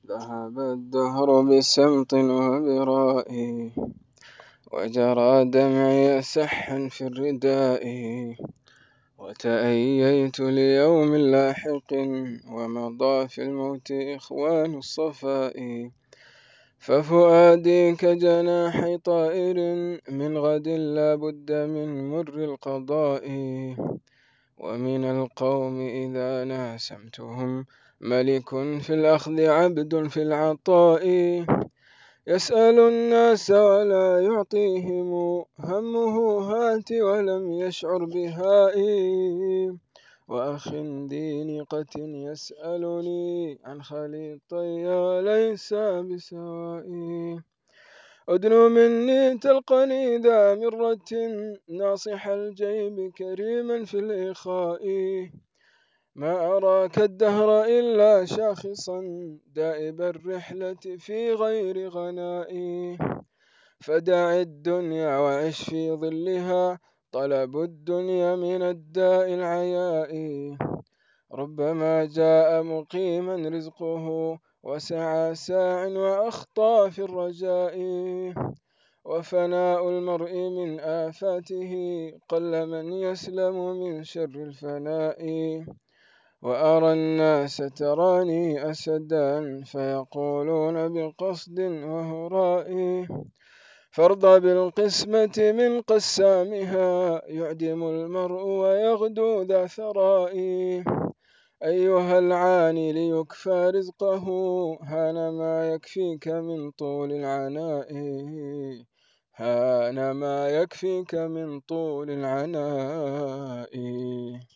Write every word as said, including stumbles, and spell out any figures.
ذهب الدهر بسمط وبرائي، وجرى دمعي سحا في الرداء، وتأييت ليوم لاحق، ومضى في الموت إخوان الصفاء. ففؤادي كجناح طائر، من غد لا بد من مر القضاء. ومن القوم إذا ناسمتهم ملك في الأخذ عبد في العطاء. يسأل الناس ولا يعطيهم، همه هات ولم يشعر بهائي. وأخ ذي نقة يسألني عن خليطي ليس بسوائي. أدنو مني تلقني ذا مرة، ناصح الجيب كريما في الإخاء. ما أراك الدهر إلا شاخصا، دائب الرحلة في غير غنائي. فدع الدنيا وعش في ظلها، طلب الدنيا من الداء العياء. ربما جاء مقيما رزقه، وسعى ساع وأخطى في الرجاء. وفناء المرء من آفاته، قل من يسلم من شر الفناء. وأرى الناس تراني أسدا، فيقولون بقصد وهراء. فارض بالقسمة من قسامها، يعدم المرء ويغدو ذا ثراء. أيها العاني ليكفى رزقه، هان ما يكفيك من طول العناء. هان ما يكفيك من طول العناء.